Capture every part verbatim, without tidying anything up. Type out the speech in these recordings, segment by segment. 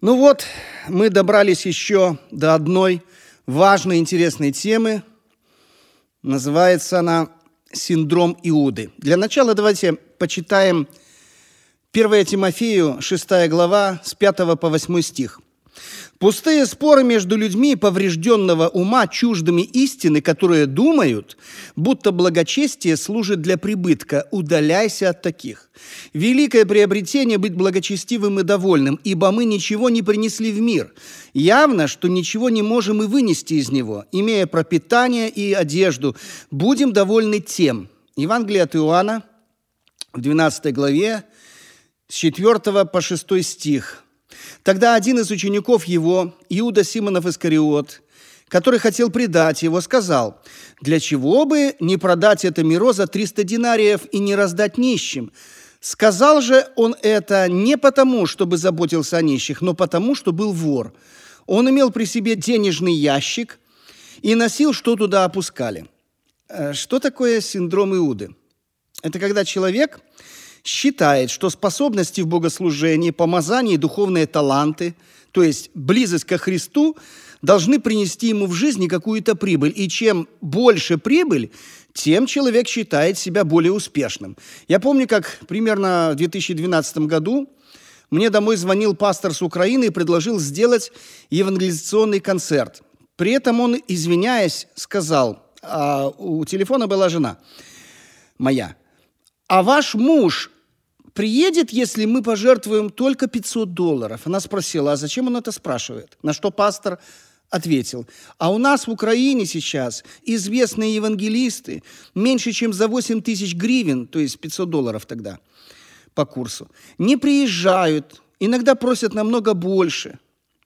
Ну вот, мы добрались еще до одной важной, интересной темы. Называется она «Синдром Иуды». Для начала давайте почитаем первое Тимофею, шестая глава, с пятого по восьмой стих. «Пустые споры между людьми поврежденного ума, чуждыми истины, которые думают, будто благочестие служит для прибытка. Удаляйся от таких. Великое приобретение быть благочестивым и довольным, ибо мы ничего не принесли в мир. Явно, что ничего не можем и вынести из него. Имея пропитание и одежду, будем довольны тем». Евангелие от Иоанна, в двенадцатой главе, с четвёртого по шестой стих. «Тогда один из учеников его, Иуда Симонов Искариот, который хотел предать его, сказал: для чего бы не продать это миро за триста динариев и не раздать нищим? Сказал же он это не потому, чтобы заботился о нищих, но потому, что был вор. Он имел при себе денежный ящик и носил, что туда опускали». Что такое синдром Иуды? Это когда человек считает, что способности в богослужении, помазание и духовные таланты, то есть близость ко Христу, должны принести ему в жизни какую-то прибыль. И чем больше прибыль, тем человек считает себя более успешным. Я помню, как примерно в две тысячи двенадцатом году мне домой звонил пастор с Украины и предложил сделать евангелизационный концерт. При этом он, извиняясь, сказал, а у телефона была жена моя: «А ваш муж приедет, если мы пожертвуем только пятьсот долларов?» Она спросила: а зачем он это спрашивает? На что пастор ответил: а у нас в Украине сейчас известные евангелисты меньше, чем за восемь тысяч гривен, то есть пятьсот долларов тогда по курсу, не приезжают, иногда просят намного больше.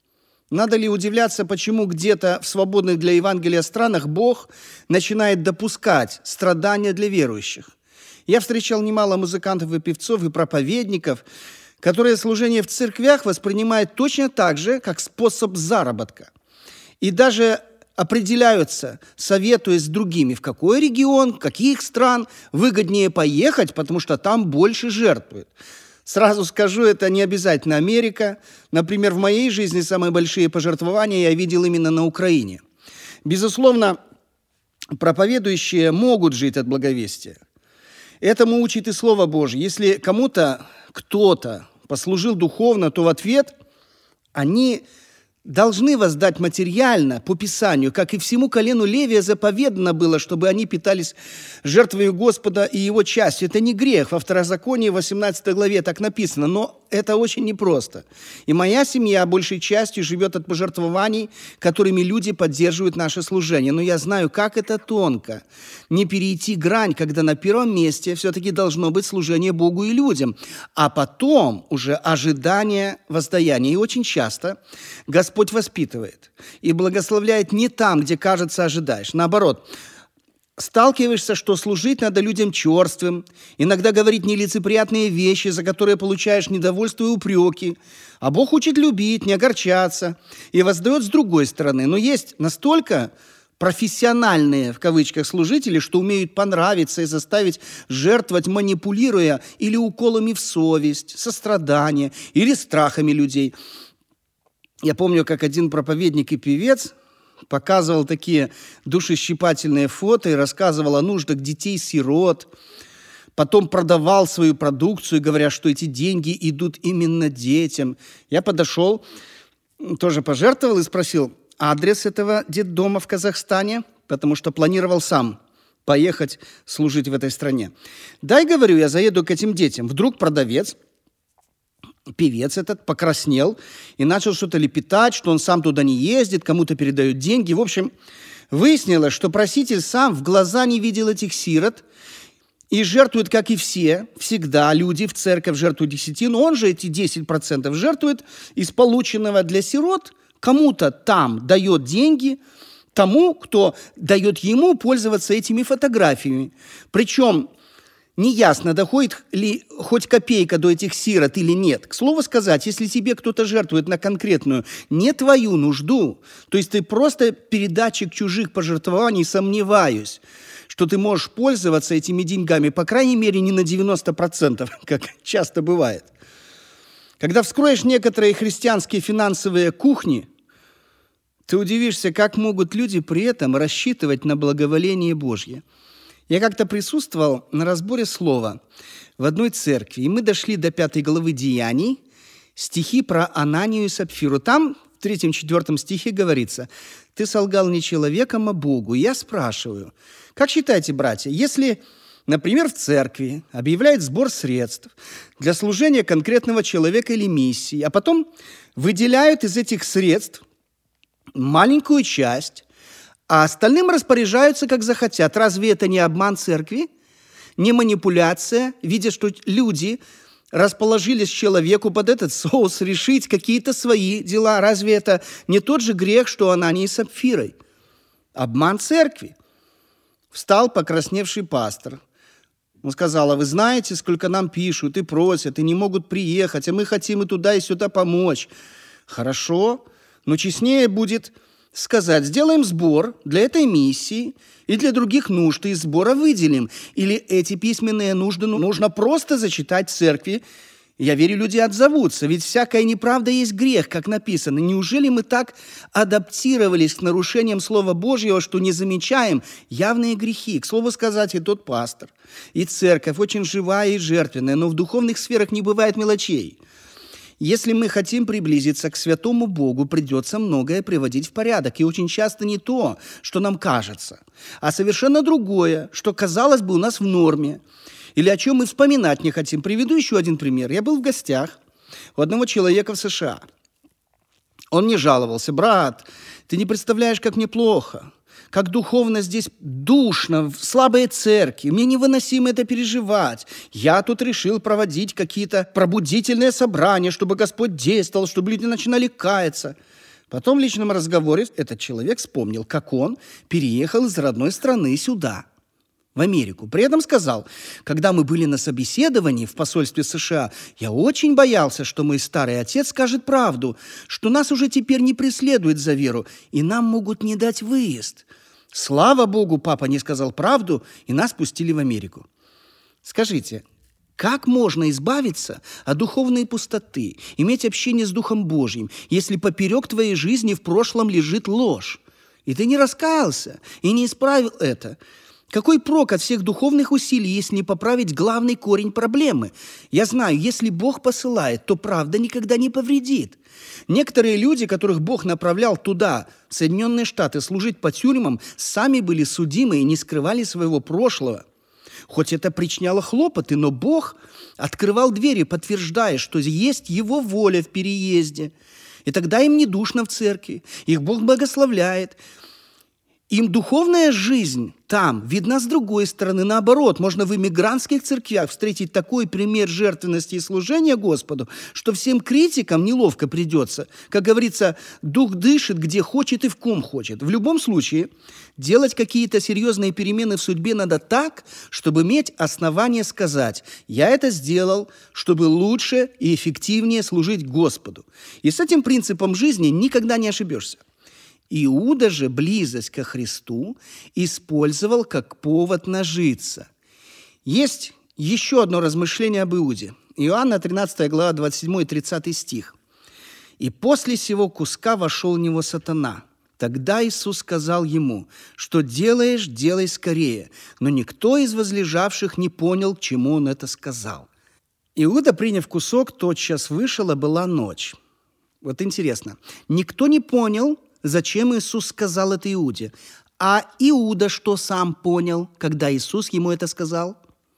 Надо ли удивляться, почему где-то в свободных для Евангелия странах Бог начинает допускать страдания для верующих? Я встречал немало музыкантов и певцов, и проповедников, которые служение в церквях воспринимают точно так же, как способ заработка. И даже определяются, советуясь с другими, в какой регион, каких стран выгоднее поехать, потому что там больше жертвуют. Сразу скажу, это не обязательно Америка. Например, в моей жизни самые большие пожертвования я видел именно на Украине. Безусловно, проповедующие могут жить от благовестия. Этому учит и Слово Божье. Если кому-то, кто-то послужил духовно, то в ответ они должны воздать материально по Писанию, как и всему колену Левия заповедано было, чтобы они питались жертвой Господа и Его частью. Это не грех. Во Второзаконии, в восемнадцатой главе так написано, но это очень непросто. И моя семья большей частью живет от пожертвований, которыми люди поддерживают наше служение. Но я знаю, как это тонко. Не перейти грань, когда на первом месте все-таки должно быть служение Богу и людям, а потом уже ожидание воздаяния. И очень часто Господь воспитывает и благословляет не там, где, кажется, ожидаешь. Наоборот, сталкиваешься, что служить надо людям черствым, иногда говорить нелицеприятные вещи, за которые получаешь недовольство и упреки. А Бог учит любить, не огорчаться, и воздает с другой стороны. Но есть настолько профессиональные, в кавычках, служители, что умеют понравиться и заставить жертвовать, манипулируя или уколами в совесть, сострадание или страхами людей. Я помню, как один проповедник и певец показывал такие душещипательные фото и рассказывал о нуждах детей-сирот. Потом продавал свою продукцию, говоря, что эти деньги идут именно детям. Я подошел, тоже пожертвовал и спросил адрес этого детдома в Казахстане, потому что планировал сам поехать служить в этой стране. «Дай, говорю, я заеду к этим детям». Вдруг продавец, певец этот, покраснел и начал что-то лепетать, что он сам туда не ездит, кому-то передает деньги. В общем, выяснилось, что проситель сам в глаза не видел этих сирот и жертвует, как и все, всегда люди в церковь жертвуют десятину. Он же эти десять процентов жертвует из полученного для сирот, кому-то там дает деньги, тому, кто дает ему пользоваться этими фотографиями. Причем неясно, доходит ли хоть копейка до этих сирот или нет. К слову сказать, если тебе кто-то жертвует на конкретную, не твою нужду, то есть ты просто передатчик чужих пожертвований, сомневаюсь, что ты можешь пользоваться этими деньгами, по крайней мере, не на девяносто процентов, как часто бывает. Когда вскроешь некоторые христианские финансовые кухни, ты удивишься, как могут люди при этом рассчитывать на благоволение Божье. Я как-то присутствовал на разборе слова в одной церкви, и мы дошли до пятой главы Деяний, стихи про Ананию и Сапфиру. Там в третьем-четвертом стихе говорится: «Ты солгал не человеком, а Богу». И я спрашиваю, как считаете, братья, если, например, в церкви объявляют сбор средств для служения конкретного человека или миссии, а потом выделяют из этих средств маленькую часть, а остальным распоряжаются, как захотят. Разве это не обман церкви? Не манипуляция, видя, что люди расположились человеку под этот соус решить какие-то свои дела? Разве это не тот же грех, что Анании и Сапфирой? Обман церкви. Встал покрасневший пастор. Он сказал: а вы знаете, сколько нам пишут и просят, и не могут приехать, а мы хотим и туда, и сюда помочь. Хорошо, но честнее будет сказать: сделаем сбор для этой миссии и для других нужд, и из сбора выделим. Или эти письменные нужды нужно просто зачитать в церкви. Я верю, люди отзовутся, ведь всякая неправда есть грех, как написано. Неужели мы так адаптировались к нарушениям Слова Божьего, что не замечаем явные грехи? К слову сказать, и тот пастор, и церковь очень живая и жертвенная, но в духовных сферах не бывает мелочей. Если мы хотим приблизиться к святому Богу, придется многое приводить в порядок. И очень часто не то, что нам кажется, а совершенно другое, что, казалось бы, у нас в норме. Или о чем мы вспоминать не хотим. Приведу еще один пример. Я был в гостях у одного человека в США. Он мне жаловался: брат, ты не представляешь, как мне плохо. Как духовно здесь душно, в слабой церкви. Мне невыносимо это переживать. Я тут решил проводить какие-то пробудительные собрания, чтобы Господь действовал, чтобы люди начинали каяться. Потом в личном разговоре этот человек вспомнил, как он переехал из родной страны сюда, в Америку. При этом сказал: когда мы были на собеседовании в посольстве США, я очень боялся, что мой старый отец скажет правду, что нас уже теперь не преследуют за веру, и нам могут не дать выезд. Слава Богу, папа не сказал правду, и нас пустили в Америку. Скажите, как можно избавиться от духовной пустоты, иметь общение с Духом Божьим, если поперек твоей жизни в прошлом лежит ложь, и ты не раскаялся и не исправил это? Какой прок от всех духовных усилий, если не поправить главный корень проблемы? Я знаю, если Бог посылает, то правда никогда не повредит. Некоторые люди, которых Бог направлял туда, в Соединенные Штаты, служить по тюрьмам, сами были судимы и не скрывали своего прошлого. Хоть это причиняло хлопоты, но Бог открывал двери, подтверждая, что есть Его воля в переезде. И тогда им не душно в церкви, их Бог благословляет. Им духовная жизнь там видна с другой стороны. Наоборот, можно в иммигрантских церквях встретить такой пример жертвенности и служения Господу, что всем критикам неловко придется. Как говорится, дух дышит, где хочет и в ком хочет. В любом случае, делать какие-то серьезные перемены в судьбе надо так, чтобы иметь основание сказать: я это сделал, чтобы лучше и эффективнее служить Господу. И с этим принципом жизни никогда не ошибешься. Иуда же близость ко Христу использовал как повод нажиться. Есть еще одно размышление об Иуде. Иоанна тринадцатая глава, двадцать седьмой и тридцатый стих. «И после сего куска вошел в него сатана. Тогда Иисус сказал ему: что делаешь, делай скорее. Но никто из возлежавших не понял, к чему он это сказал». Иуда, приняв кусок, тотчас вышел, а была ночь. Вот интересно, никто не понял, зачем Иисус сказал это Иуде. А Иуда что сам понял, когда Иисус ему это сказал?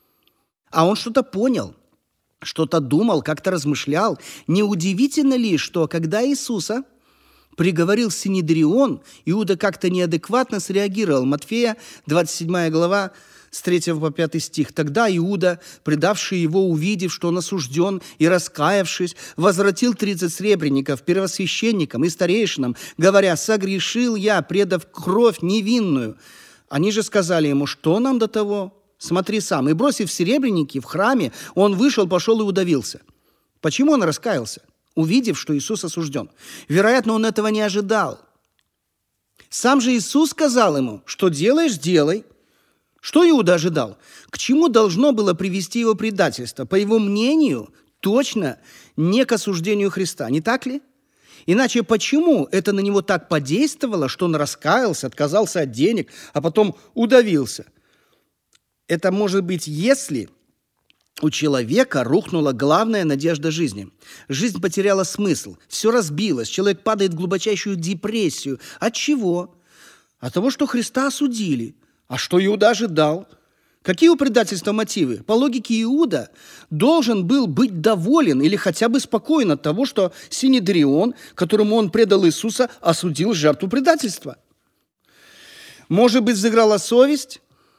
А он что-то понял, что-то думал, как-то размышлял. Неудивительно ли, что когда Иисуса приговорил Синедрион, Иуда как-то неадекватно среагировал. Матфея, двадцать седьмая глава, с третьего по пятый стих. «Тогда Иуда, предавший его, увидев, что он осужден, и раскаявшись, возвратил тридцать сребреников первосвященникам и старейшинам, говоря: согрешил я, предав кровь невинную. Они же сказали ему: что нам до того? Смотри сам». И, бросив серебряники в храме, он вышел, пошел и удавился. Почему он раскаялся? Увидев, что Иисус осужден. Вероятно, он этого не ожидал. Сам же Иисус сказал ему: что делаешь, делай. Что Иуда ожидал? К чему должно было привести его предательство? По его мнению, точно не к осуждению Христа, не так ли? Иначе почему это на него так подействовало, что он раскаялся, отказался от денег, а потом удавился? Это может быть, если у человека рухнула главная надежда жизни. Жизнь потеряла смысл, все разбилось, человек падает в глубочайшую депрессию. От чего? От того, что Христа осудили. А что Иуда ожидал? Какие у предательства мотивы? По логике Иуда должен был быть доволен или хотя бы спокоен от того, что Синедрион, которому он предал Иисуса, осудил жертву предательства. Может быть, взыграла совесть?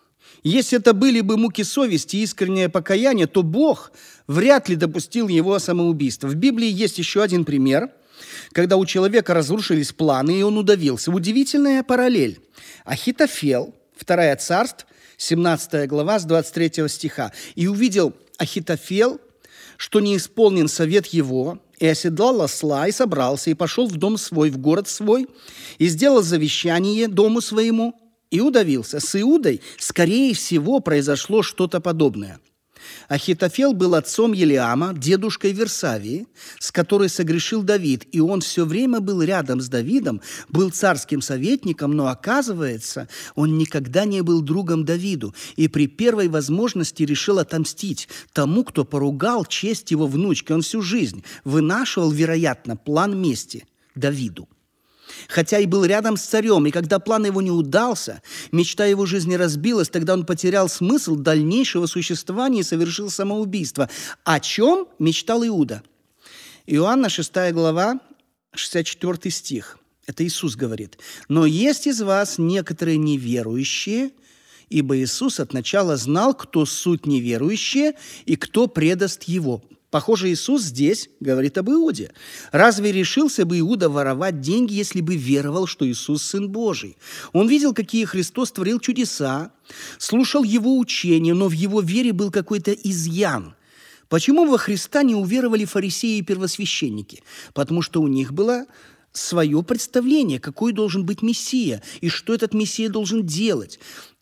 Если это были бы муки совести и искреннее покаяние, то Бог вряд ли допустил его самоубийство. В Библии есть еще один пример, когда у человека разрушились планы, и он удавился. Удивительная параллель. Ахитофел, второе Царств, семнадцатая глава, с двадцать третьего стиха. «И увидел Ахитофел, что не исполнен совет его, и оседлал осла, и собрался, и пошел в дом свой, в город свой, и сделал завещание дому своему, и удавился». С Иудой, скорее всего, произошло что-то подобное. Ахитофел был отцом Елиама, дедушкой Версавии, с которой согрешил Давид, и он все время был рядом с Давидом, был царским советником, но, оказывается, он никогда не был другом Давиду, и при первой возможности решил отомстить тому, кто поругал честь его внучки. Он всю жизнь вынашивал, вероятно, план мести Давиду. Хотя и был рядом с царем, и когда план его не удался, мечта его жизни разбилась, тогда он потерял смысл дальнейшего существования и совершил самоубийство. О чем мечтал Иуда? Иоанна шестая глава, шестьдесят четвёртый стих. Это Иисус говорит. «Но есть из вас некоторые неверующие, ибо Иисус от начала знал, кто суть неверующие и кто предаст его». Похоже, Иисус здесь говорит об Иуде. Разве решился бы Иуда воровать деньги, если бы веровал, что Иисус Сын Божий? Он видел, какие Христос творил чудеса, слушал Его учения, но в Его вере был какой-то изъян. Почему во Христа не уверовали фарисеи и первосвященники? Потому что у них было свое представление, какой должен быть Мессия и что этот Мессия должен делать.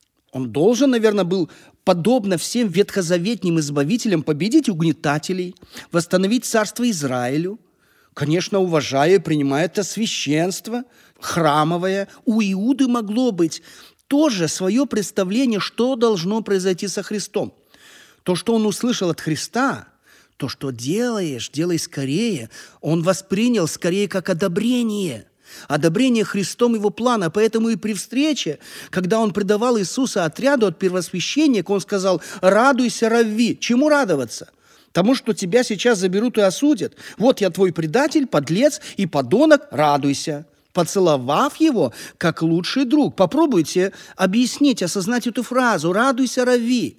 Он должен, наверное, был, подобно всем ветхозаветным избавителям, победить угнетателей, восстановить царство Израилю, конечно, уважая и принимая это священство, храмовое. У Иуды могло быть тоже свое представление, что должно произойти со Христом. То, что он услышал от Христа, то, что делаешь, делай скорее, он воспринял скорее как одобрение – одобрение Христом его плана. Поэтому и при встрече, когда он предавал Иисуса отряду от первосвященника, он сказал: «Радуйся, Равви». Чему радоваться? Тому, что тебя сейчас заберут и осудят. Вот я твой предатель, подлец и подонок, радуйся. Поцеловав его, как лучший друг. Попробуйте объяснить, осознать эту фразу «Радуйся, Равви».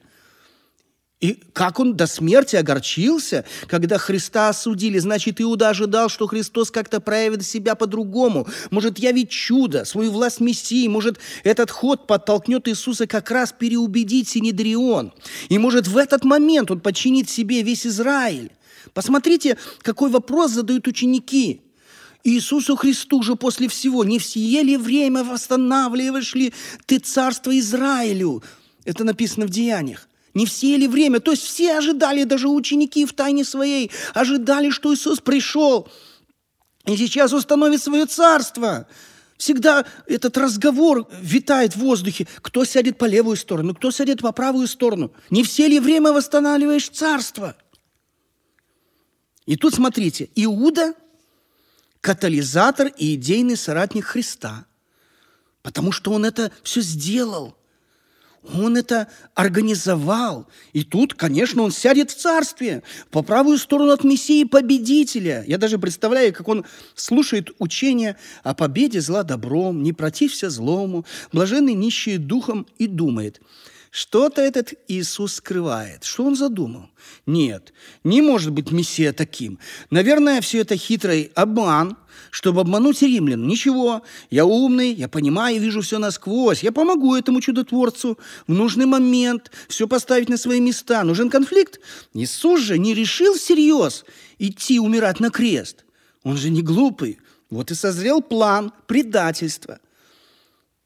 И как он до смерти огорчился, когда Христа осудили. Значит, Иуда ожидал, что Христос как-то проявит себя по-другому. Может, явить чудо, свою власть Мессии. Может, этот ход подтолкнет Иисуса как раз переубедить Синедрион. И может, в этот момент он подчинит себе весь Израиль. Посмотрите, какой вопрос задают ученики. Иисусу Христу же после всего не в сие ли время восстанавливаешь ли ты царство Израилю? Это написано в Деяниях. Не все ли время? То есть все ожидали, даже ученики в тайне своей, ожидали, что Иисус пришел и сейчас установит свое царство. Всегда этот разговор витает в воздухе. Кто сядет по левую сторону, кто сядет по правую сторону. Не все ли время восстанавливаешь царство? И тут смотрите, Иуда – катализатор и идейный соратник Христа, потому что он это все сделал. Он это организовал. И тут, конечно, он сядет в царстве по правую сторону от Мессии победителя. Я даже представляю, как он слушает учение о победе зла добром, не протився злому, блаженный нищие духом, и думает: что-то этот Иисус скрывает. Что он задумал? Нет, не может быть Мессия таким. Наверное, все это хитрый обман, чтобы обмануть римлян. Ничего, я умный, я понимаю, вижу все насквозь. Я помогу этому чудотворцу в нужный момент все поставить на свои места. Нужен конфликт? Иисус же не решил всерьез идти умирать на крест. Он же не глупый. Вот и созрел план предательства.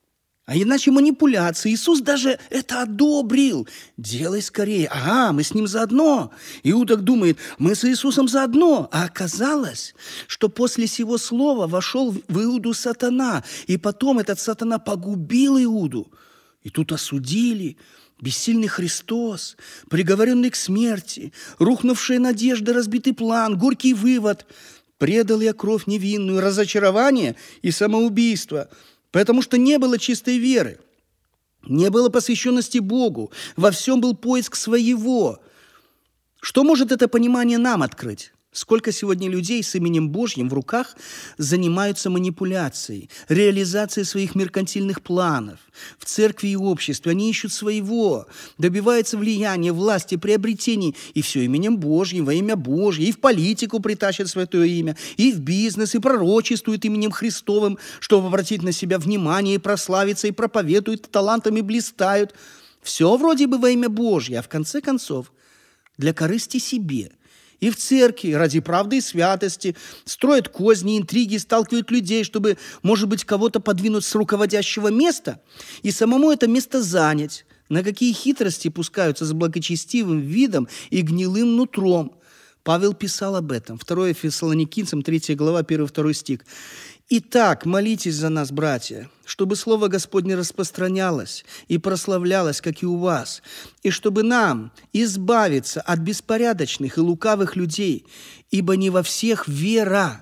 А иначе манипуляции. Иисус даже это одобрил. Делай скорее. Ага, мы с ним заодно. Иуда думает, мы с Иисусом заодно. А оказалось, что после сего слова вошел в Иуду сатана. И потом этот сатана погубил Иуду. И тут осудили. Бессильный Христос, приговоренный к смерти, рухнувшая надежда, разбитый план, горький вывод. Предал я кровь невинную, разочарование и самоубийство, потому что не было чистой веры, не было посвященности Богу, во всем был поиск своего. Что может это понимание нам открыть? Сколько сегодня людей с именем Божьим в руках занимаются манипуляцией, реализацией своих меркантильных планов. В церкви и обществе они ищут своего, добиваются влияния, власти, приобретений. И все именем Божьим, во имя Божье. И в политику притащат святое имя, и в бизнес, и пророчествуют именем Христовым, чтобы обратить на себя внимание, и прославиться, и проповедуют, талантами блистают. Все вроде бы во имя Божье, а в конце концов для корысти себе. И в церкви ради правды и святости строят козни, интриги, сталкивают людей, чтобы, может быть, кого-то подвинуть с руководящего места и самому это место занять. На какие хитрости пускаются с благочестивым видом и гнилым нутром. Павел писал об этом. второе Фессалоникийцам, третья глава, первый-второй стих. «Итак, молитесь за нас, братья, чтобы слово Господне распространялось и прославлялось, как и у вас, и чтобы нам избавиться от беспорядочных и лукавых людей, ибо не во всех вера».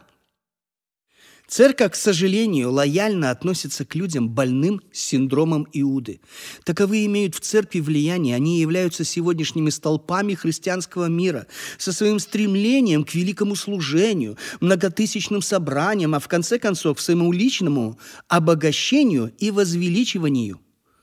Церковь, к сожалению, лояльно относится к людям, больным синдромом Иуды. Таковые имеют в церкви влияние, они являются сегодняшними столпами христианского мира со своим стремлением к великому служению, многотысячным собраниям, а в конце концов к своему личному обогащению и возвеличиванию.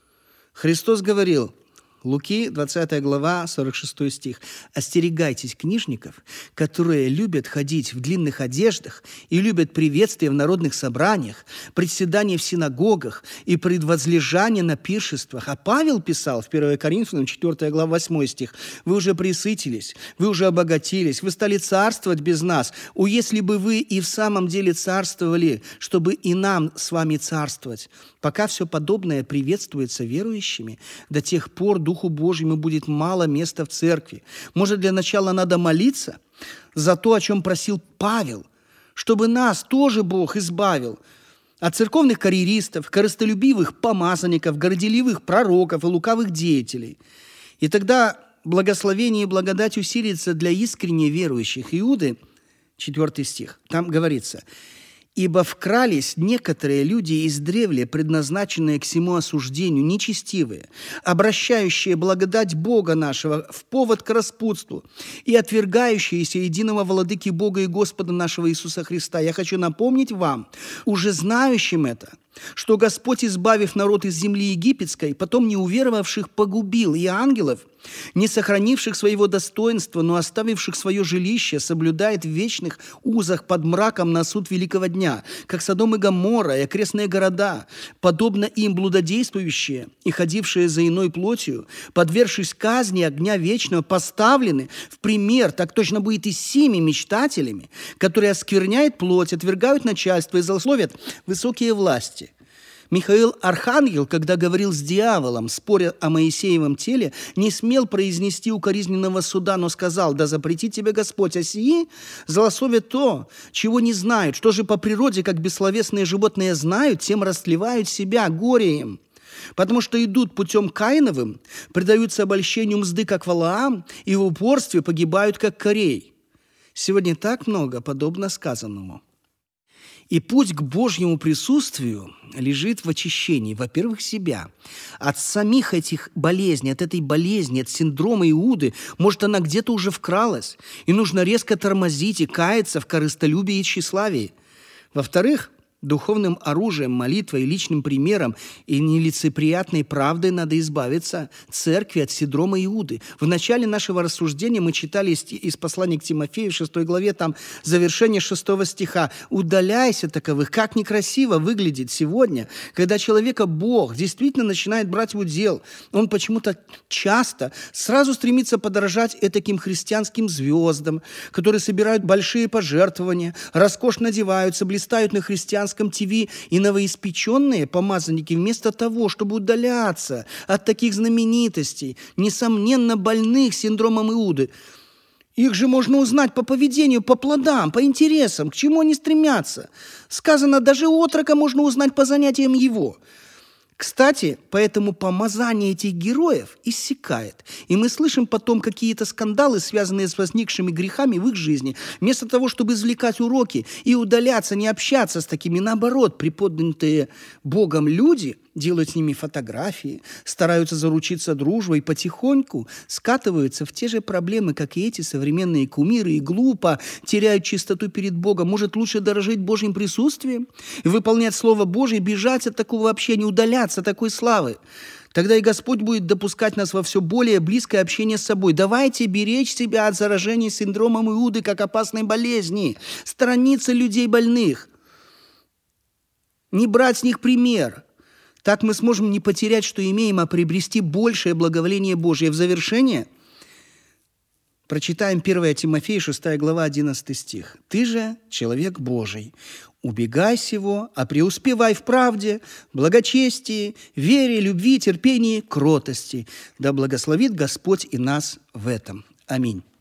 Христос говорил, Луки, двадцатая глава, сорок шестой стих. «Остерегайтесь книжников, которые любят ходить в длинных одеждах и любят приветствия в народных собраниях, председания в синагогах и предвозлежания на пиршествах». А Павел писал в первое Коринфянам, четвёртая глава, восьмой стих. «Вы уже пресытились, вы уже обогатились, вы стали царствовать без нас. О, если бы вы и в самом деле царствовали, чтобы и нам с вами царствовать». Пока все подобное приветствуется верующими, до тех пор Духу Божьему будет мало места в церкви. Может, для начала надо молиться за то, о чем просил Павел, чтобы нас тоже Бог избавил от церковных карьеристов, корыстолюбивых помазанников, горделивых пророков и лукавых деятелей. И тогда благословение и благодать усилится для искренне верующих. Иуды, четвёртый стих, там говорится: «Ибо вкрались некоторые люди издревле, предназначенные к всему осуждению, нечестивые, обращающие благодать Бога нашего в повод к распутству и отвергающиеся единого владыки Бога и Господа нашего Иисуса Христа». Я хочу напомнить вам, уже знающим это, что Господь, избавив народ из земли египетской, потом не уверовавших погубил, и ангелов, не сохранивших своего достоинства, но оставивших свое жилище, соблюдает в вечных узах под мраком на суд великого дня, как Содом и Гоморра и окрестные города, подобно им блудодействующие и ходившие за иной плотью, подвергшись казни огня вечного, поставлены в пример, так точно будет и с сими мечтателями, которые оскверняют плоть, отвергают начальство и злословят высокие власти. Михаил Архангел, когда говорил с дьяволом, споря о Моисеевом теле, не смел произнести укоризненного суда, но сказал: «Да запретит тебе Господь, а сии злословят то, чего не знают. Что же по природе, как бессловесные животные знают, тем растлевают себя, горе им. Потому что идут путем Каиновым, предаются обольщению мзды, как Валаам, и в упорстве погибают, как Корей». Сегодня так много подобно сказанному. И путь к Божьему присутствию лежит в очищении, во-первых, себя. От самих этих болезней, от этой болезни, от синдрома Иуды, может, она где-то уже вкралась, и нужно резко тормозить и каяться в корыстолюбии и тщеславии. Во-вторых, духовным оружием, молитвой, личным примером и нелицеприятной правдой надо избавиться церкви от синдрома Иуды. В начале нашего рассуждения мы читали из послания к Тимофею в шестой главе, там завершение шестого стиха. «Удаляйся таковых». Как некрасиво выглядит сегодня, когда человека Бог действительно начинает брать в удел. Он почему-то часто сразу стремится подражать этаким христианским звездам, которые собирают большие пожертвования, роскошно одеваются, блистают на христианском христианском ТВ и новоиспеченные помазанники вместо того, чтобы удаляться от таких знаменитостей, несомненно больных синдромом Иуды, их же можно узнать по поведению, по плодам, по интересам, к чему они стремятся. Сказано, даже отрока можно узнать по занятиям его. Кстати, поэтому помазание этих героев иссякает. И мы слышим потом какие-то скандалы, связанные с возникшими грехами в их жизни. Вместо того, чтобы извлекать уроки и удаляться, не общаться с такими, наоборот, преподнятые Богом люди делают с ними фотографии, стараются заручиться дружбой, и потихоньку скатываются в те же проблемы, как и эти современные кумиры, и глупо теряют чистоту перед Богом. Может, лучше дорожить Божьим присутствием, выполнять Слово Божие, бежать от такого общения, удаляться от такой славы. Тогда и Господь будет допускать нас во все более близкое общение с собой. Давайте беречь себя от заражения синдромом Иуды, как опасной болезни, сторониться людей больных, не брать с них пример. Так мы сможем не потерять, что имеем, а приобрести большее благоволение Божие. В завершение прочитаем первое Тимофея, шестая глава, одиннадцатый стих. «Ты же человек Божий, убегай сего, а преуспевай в правде, благочестии, вере, любви, терпении, кротости. Да благословит Господь и нас в этом». Аминь.